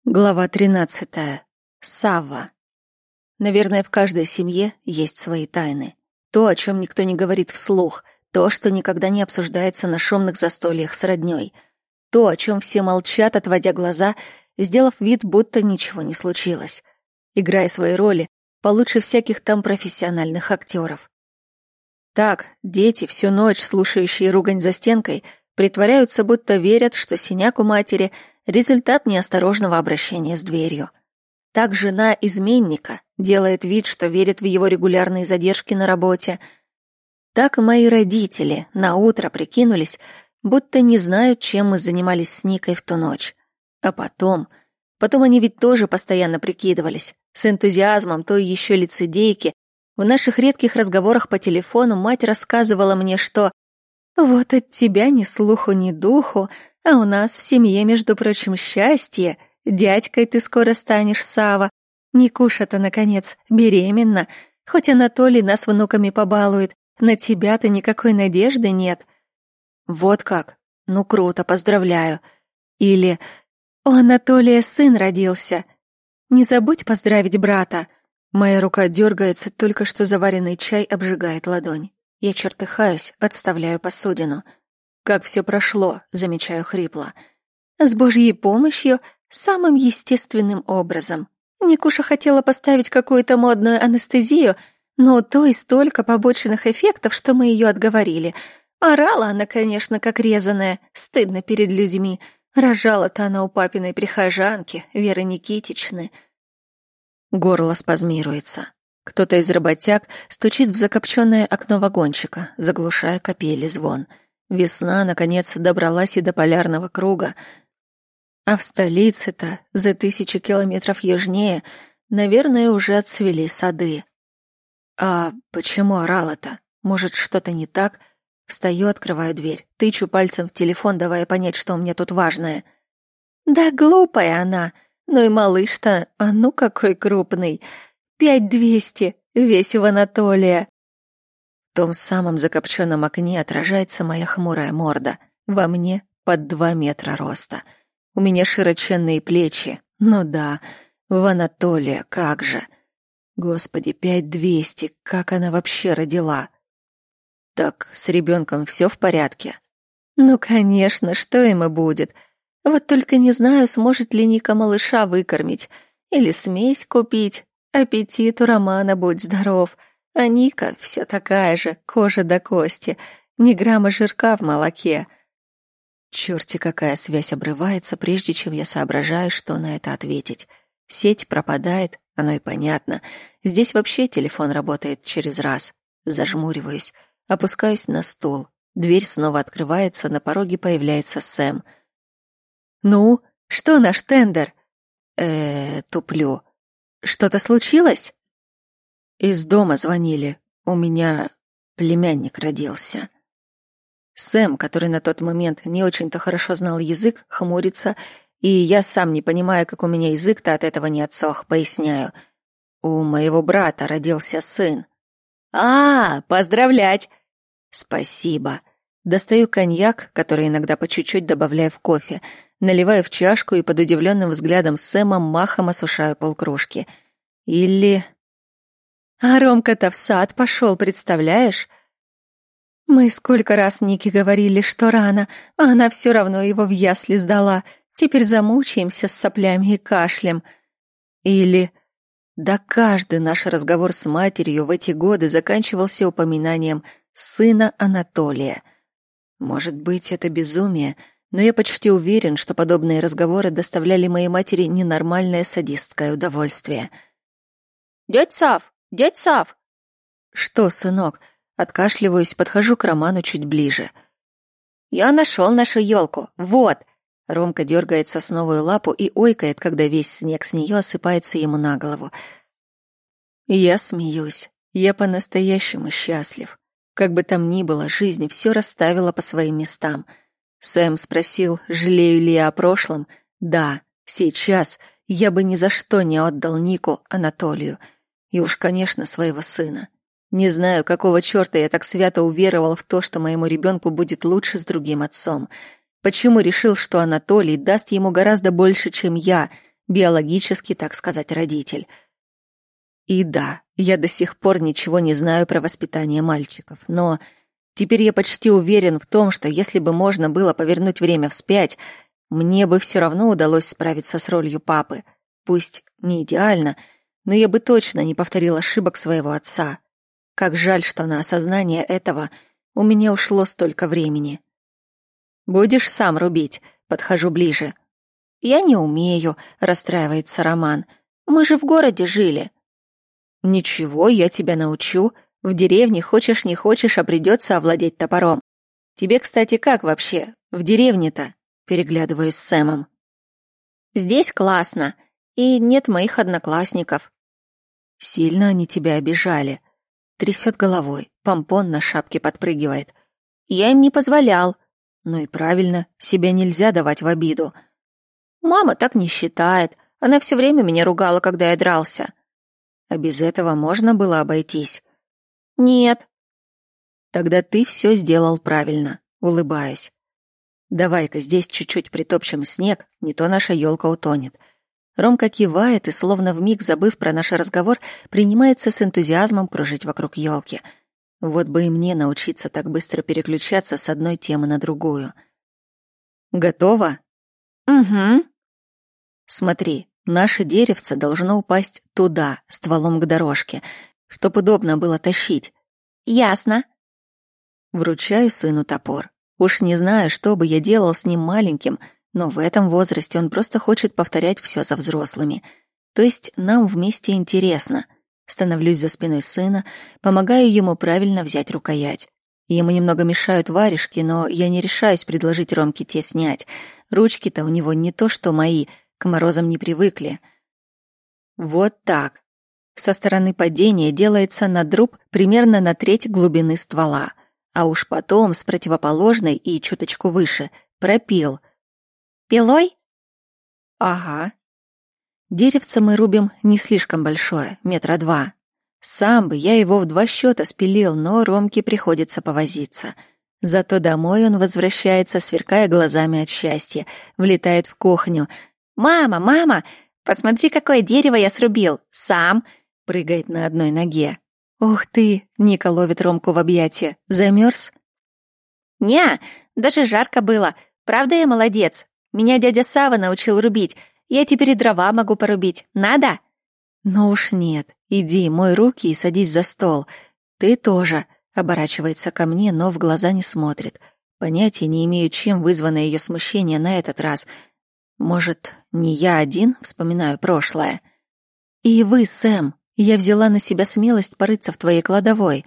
Глава 13. Савва. Наверное, в каждой семье есть свои тайны. То, о чем никто не говорит вслух, то, что никогда не обсуждается на шумных застольях с роднёй, то, о чем все молчат, отводя глаза, сделав вид, будто ничего не случилось, играя свои роли получше всяких там профессиональных актеров. Так, дети, всю ночь слушающие ругань за стенкой, притворяются, будто верят, что синяк у матери — результат неосторожного обращения с дверью. Так жена изменника делает вид, что верит в его регулярные задержки на работе. Так мои родители наутро прикинулись, будто не знают, чем мы занимались с Никой в ту ночь. А потом они ведь тоже постоянно прикидывались, с энтузиазмом той еще лицедейки. В наших редких разговорах по телефону мать рассказывала мне, что «вот от тебя ни слуху, ни духу, а у нас в семье, между прочим, счастье. Дядькой ты скоро станешь, Сава. Никуша-то, наконец, беременна. Хоть Анатолий нас внуками побалует, на тебя-то никакой надежды нет». Вот как? Ну круто, поздравляю. Или «у Анатолия сын родился. Не забудь поздравить брата». Моя рука дергается, только что заваренный чай обжигает ладонь. Я чертыхаюсь, отставляю посудину. «Как все прошло», — замечаю хрипло. «С Божьей помощью, самым естественным образом. Никуша хотела поставить какую-то модную анестезию, но то и столько побочных эффектов, что мы ее отговорили. Орала она, конечно, как резаная, стыдно перед людьми. Рожала-то она у папиной прихожанки, Веры Никитичны». Горло спазмируется. Кто-то из работяг стучит в закопченное окно вагончика, заглушая капели звон. Весна, наконец, добралась и до полярного круга. А в столице-то, за 1000 километров южнее, наверное, уже отцвели сады. А почему орала-то? Может, что-то не так? Встаю, открываю дверь, тычу пальцем в телефон, давая понять, что у меня тут важное. Да глупая она. Ну и малыш-то, а ну какой крупный. 5200, весь в Анатолия. В том самом закопченном окне отражается моя хмурая морда. Во мне под 2 метра роста. У меня широченные плечи. Ну да, в Анатолия, как же. Господи, 5200, как она вообще родила? Так, с ребенком все в порядке? Ну, конечно, что ему будет? Вот только не знаю, сможет ли Ника малыша выкормить. Или смесь купить. Аппетит у Романа, будь здоров. А Ника все такая же, кожа до кости, ни грамма жирка в молоке. Чёрти, какая связь обрывается, прежде чем я соображаю, что на это ответить. Сеть пропадает, оно и понятно. Здесь вообще телефон работает через раз. Зажмуриваюсь, опускаюсь на стул. Дверь снова открывается, на пороге появляется Сэм. «Ну, что наш тендер?» Туплю. «Что-то случилось?» Из дома звонили. У меня племянник родился. Сэм, который на тот момент не очень-то хорошо знал язык, хмурится, и я сам не понимаю, как у меня язык-то от этого не отсох, поясняю. У моего брата родился сын. Поздравлять! Спасибо. Достаю коньяк, который иногда по чуть-чуть добавляю в кофе, наливаю в чашку и под удивленным взглядом Сэма махом осушаю полкружки. Или... А Ромка-то в сад пошел, представляешь? Мы сколько раз Нике говорили, что рано, а она все равно его в ясли сдала. Теперь замучаемся с соплями и кашлем. Или... Да каждый наш разговор с матерью в эти годы заканчивался упоминанием сына Анатолия. Может быть, это безумие, но я почти уверен, что подобные разговоры доставляли моей матери ненормальное садистское удовольствие. «Дядь Сав! Дядь Сав!» «Что, сынок?» Откашливаюсь, подхожу к Роману чуть ближе. «Я нашел нашу елку. Вот!» Ромка дергает сосновую лапу и ойкает, когда весь снег с нее осыпается ему на голову. Я смеюсь. Я по-настоящему счастлив. Как бы там ни было, жизнь все расставила по своим местам. Сэм спросил, жалею ли я о прошлом. Да, сейчас я бы ни за что не отдал Нику Анатолию. И уж, конечно, своего сына. Не знаю, какого черта я так свято уверовал в то, что моему ребенку будет лучше с другим отцом. Почему решил, что Анатолий даст ему гораздо больше, чем я, Биологически, так сказать, родитель. И да, я до сих пор ничего не знаю про воспитание мальчиков, но теперь я почти уверен в том, что если бы можно было повернуть время вспять, мне бы все равно удалось справиться с ролью папы. Пусть не идеально, но я бы точно не повторил ошибок своего отца. Как жаль, что на осознание этого у меня ушло столько времени. «Будешь сам рубить?» Подхожу ближе. «Я не умею», — расстраивается Роман. «Мы же в городе жили». «Ничего, я тебя научу. В деревне хочешь не хочешь, а придется овладеть топором. Тебе, кстати, как вообще? В деревне-то?» Переглядываюсь с Сэмом. «Здесь классно. И нет моих одноклассников». «Сильно они тебя обижали?» Трясет головой, помпон на шапке подпрыгивает. «Я им не позволял». «Ну и правильно, себя нельзя давать в обиду». «Мама так не считает. Она все время меня ругала, когда я дрался». «А без этого можно было обойтись?» «Нет». «Тогда ты все сделал правильно», улыбаюсь. «Давай-ка здесь чуть-чуть притопчем снег, не то наша елка утонет». Ромка кивает и, словно вмиг забыв про наш разговор, принимается с энтузиазмом кружить вокруг елки. Вот бы и мне научиться так быстро переключаться с одной темы на другую. «Готово?» «Угу». «Смотри, наше деревце должно упасть туда, стволом к дорожке, чтоб удобно было тащить». «Ясно». Вручаю сыну топор. Уж не знаю, что бы я делал с ним маленьким, но в этом возрасте он просто хочет повторять все за взрослыми. То есть нам вместе интересно. Становлюсь за спиной сына, помогаю ему правильно взять рукоять. Ему немного мешают варежки, но я не решаюсь предложить Ромке те снять. Ручки-то у него не то что мои, к морозам не привыкли. Вот так. Со стороны падения делается надруб примерно на треть глубины ствола, а уж потом с противоположной и чуточку выше пропил. «Пилой?» «Ага». Деревце мы рубим не слишком большое, 2 метра. Сам бы я его в 2 счета спилил, но Ромке приходится повозиться. Зато домой он возвращается, сверкая глазами от счастья, влетает в кухню. «Мама, мама, посмотри, какое дерево я срубил! Сам!» Прыгает на одной ноге. «Ух ты!» — Ника ловит Ромку в объятия. «Замерз?» «Не, даже жарко было. Правда я молодец? Меня дядя Сава научил рубить. Я теперь и дрова могу порубить. Надо?» «Ну уж нет. Иди, мой руки и садись за стол. Ты тоже», — оборачивается ко мне, но в глаза не смотрит. Понятия не имею, чем вызвано ее смущение на этот раз. Может, не я один вспоминаю прошлое? «И вы, Сэм, я взяла на себя смелость порыться в твоей кладовой».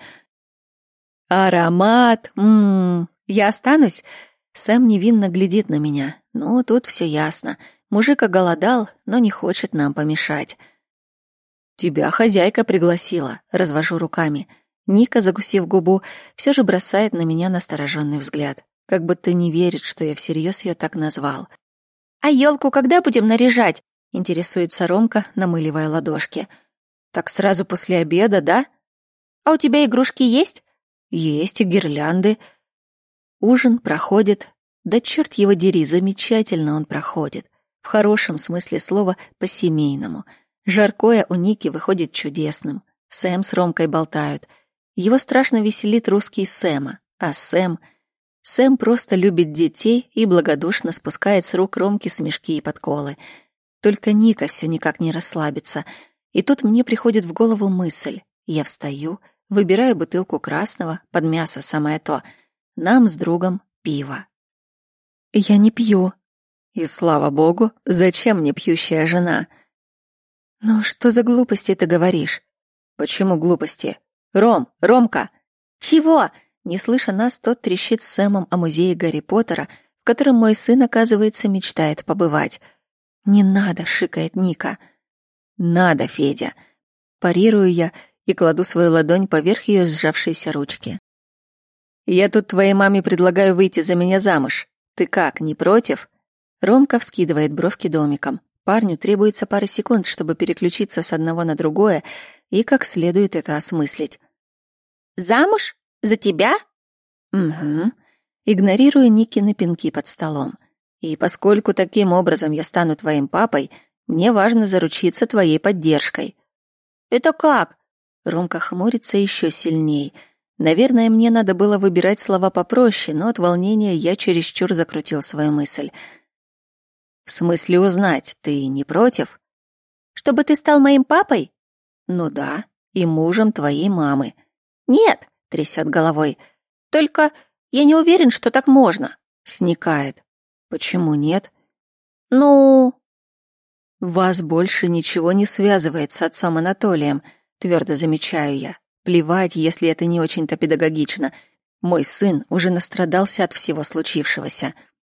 «Аромат! Я останусь?» Сэм невинно глядит на меня. Ну, тут все ясно. Мужик оголодал, но не хочет нам помешать. «Тебя хозяйка пригласила», — развожу руками. Ника, закусив губу, все же бросает на меня настороженный взгляд, как будто не верит, что я всерьез ее так назвал. «А елку когда будем наряжать?» — интересуется Ромка, намыливая ладошки. «Так сразу после обеда, да?» «А у тебя игрушки есть?» «Есть и гирлянды». Ужин проходит, да черт его дери, замечательно он проходит. В хорошем смысле слова по-семейному. Жаркое у Ники выходит чудесным. Сэм с Ромкой болтают. Его страшно веселит русский Сэма. А Сэм просто любит детей и благодушно спускает с рук Ромки смешки и подколы. Только Ника все никак не расслабится. И тут мне приходит в голову мысль. Я встаю, выбираю бутылку красного, под мясо самое то. Нам с другом пиво. «Я не пью». И слава богу, зачем мне пьющая жена? «Ну что за глупости ты говоришь?» «Почему глупости? Ромка!» «Чего?» Не слыша нас, тот трещит с Сэмом о музее Гарри Поттера, в котором мой сын, оказывается, мечтает побывать. «Не надо!» — шикает Ника. «Надо, Федя!» Парирую я и кладу свою ладонь поверх ее сжавшейся ручки. «Я тут твоей маме предлагаю выйти за меня замуж. Ты как, не против?» Ромка вскидывает бровки домиком. Парню требуется пара секунд, чтобы переключиться с одного на другое и как следует это осмыслить. «Замуж? За тебя?» «Угу». Игнорирую Никины пинки под столом. «И поскольку таким образом я стану твоим папой, Мне важно заручиться твоей поддержкой». «Это как?» Ромка хмурится еще сильней. Наверное, мне надо было выбирать слова попроще, но от волнения я чересчур закрутил свою мысль. «В смысле узнать, ты не против?» «Чтобы ты стал моим папой?» «Ну да, и мужем твоей мамы». «Нет», — трясет головой. «Только я не уверен, что так можно», — сникает. «Почему нет?» «Ну...» «Вас больше ничего не связывает с отцом Анатолием», — твердо замечаю я. «Плевать, если это не очень-то педагогично. Мой сын уже настрадался от всего случившегося.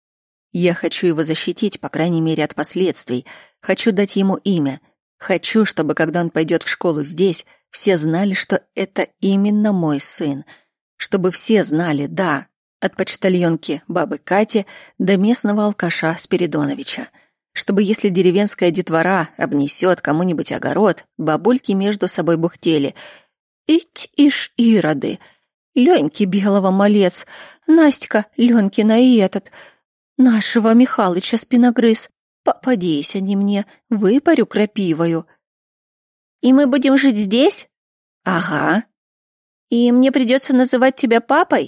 Я хочу его защитить, по крайней мере, от последствий. Хочу дать ему имя. Хочу, чтобы, когда он пойдет в школу здесь, все знали, что это именно мой сын. Чтобы все знали, да, от почтальонки бабы Кати до местного алкаша Спиридоновича. Чтобы, если деревенская детвора обнесет кому-нибудь огород, бабульки между собой бухтели: «Ить ишь ироды! Леньки белого малец, Настя Ленькина и этот, нашего Михалыча спиногрыз. Попадись они мне, выпарю крапивою». «И мы будем жить здесь?» «Ага». «И мне придется называть тебя папой?»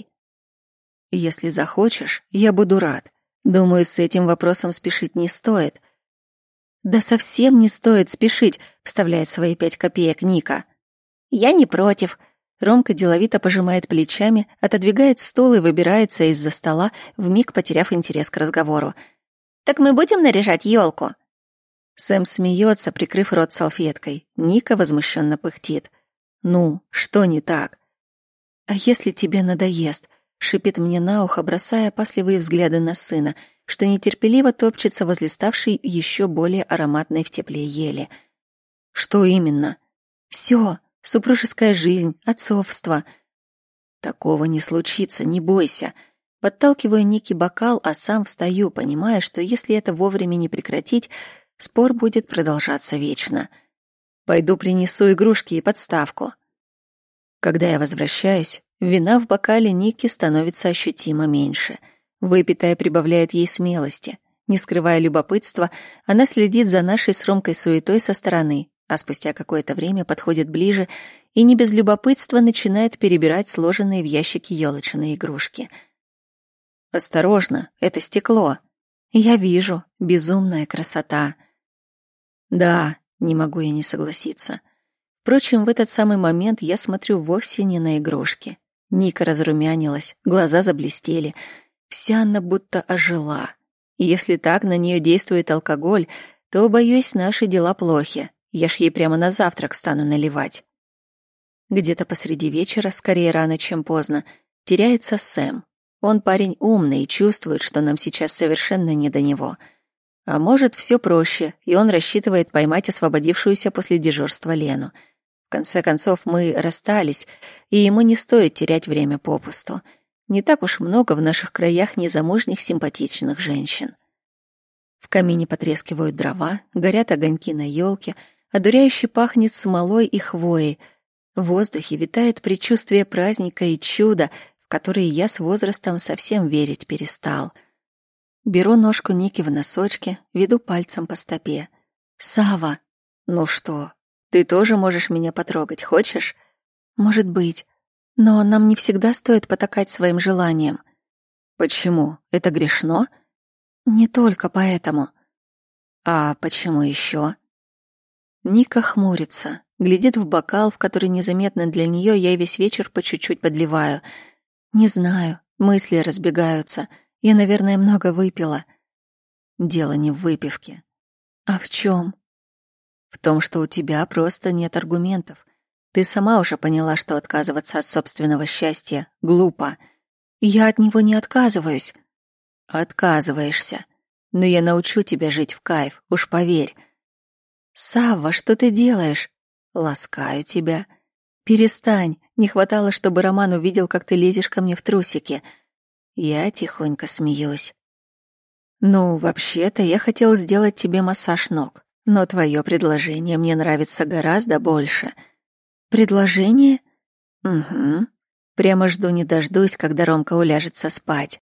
«Если захочешь, я буду рад. Думаю, с этим вопросом спешить не стоит». «Да совсем не стоит спешить», — вставляет свои 5 копеек Ника. «Я не против». Ромка деловито пожимает плечами, отодвигает стул и выбирается из-за стола, вмиг потеряв интерес к разговору. «Так мы будем наряжать елку?» Сэм смеется, прикрыв рот салфеткой. Ника возмущенно пыхтит. «Ну, что не так?» «А если тебе надоест?» — шипит мне на ухо, бросая опасливые взгляды на сына, что нетерпеливо топчется возле ставшей еще более ароматной в тепле ели. «Что именно?» «Все. Супружеская жизнь, отцовство». «Такого не случится, не бойся». Подталкиваю Нике бокал, а сам встаю, понимая, что если это вовремя не прекратить, спор будет продолжаться вечно. Пойду принесу игрушки и подставку. Когда я возвращаюсь, вина в бокале Ники становится ощутимо меньше. Выпитая прибавляет ей смелости. Не скрывая любопытства, она следит за нашей с Ромкой суетой со стороны, а спустя какое-то время подходит ближе и не без любопытства начинает перебирать сложенные в ящике ёлочные игрушки. «Осторожно, это стекло». «Я вижу, безумная красота». «Да, не могу я не согласиться». Впрочем, в этот самый момент я смотрю вовсе не на игрушки. Ника разрумянилась, глаза заблестели. Вся она будто ожила. И если так на нее действует алкоголь, то, боюсь, наши дела плохи. Я ж ей прямо на завтрак стану наливать. Где-то посреди вечера, скорее рано, чем поздно, теряется Сэм. Он парень умный и чувствует, что нам сейчас совершенно не до него. А может, все проще, и он рассчитывает поймать освободившуюся после дежурства Лену. В конце концов, мы расстались, и ему не стоит терять время попусту. Не так уж много в наших краях незамужних симпатичных женщин. В камине потрескивают дрова, горят огоньки на елке, одуряюще пахнет смолой и хвоей. В воздухе витает предчувствие праздника и чуда, в которые я с возрастом совсем верить перестал. Беру ножку Ники в носочки, веду пальцем по стопе. «Сава!» «Ну что, ты тоже можешь меня потрогать, хочешь?» «Может быть. Но нам не всегда стоит потакать своим желаниям». «Почему? Это грешно?» «Не только поэтому». «А почему еще?» Ника хмурится, глядит в бокал, в который незаметно для нее я весь вечер по чуть-чуть подливаю. «Не знаю, мысли разбегаются. Я, наверное, много выпила». «Дело не в выпивке». «А в чем?» «В том, что у тебя просто нет аргументов. Ты сама уже поняла, что отказываться от собственного счастья глупо». «Я от него не отказываюсь». «Отказываешься. Но я научу тебя жить в кайф, уж поверь». «Савва, что ты делаешь?» «Ласкаю тебя». «Перестань. Не хватало, чтобы Роман увидел, как ты лезешь ко мне в трусики». Я тихонько смеюсь. «Ну, вообще-то я хотел сделать тебе массаж ног, но твое предложение мне нравится гораздо больше». «Предложение?» «Угу. Прямо жду не дождусь, когда Ромка уляжется спать».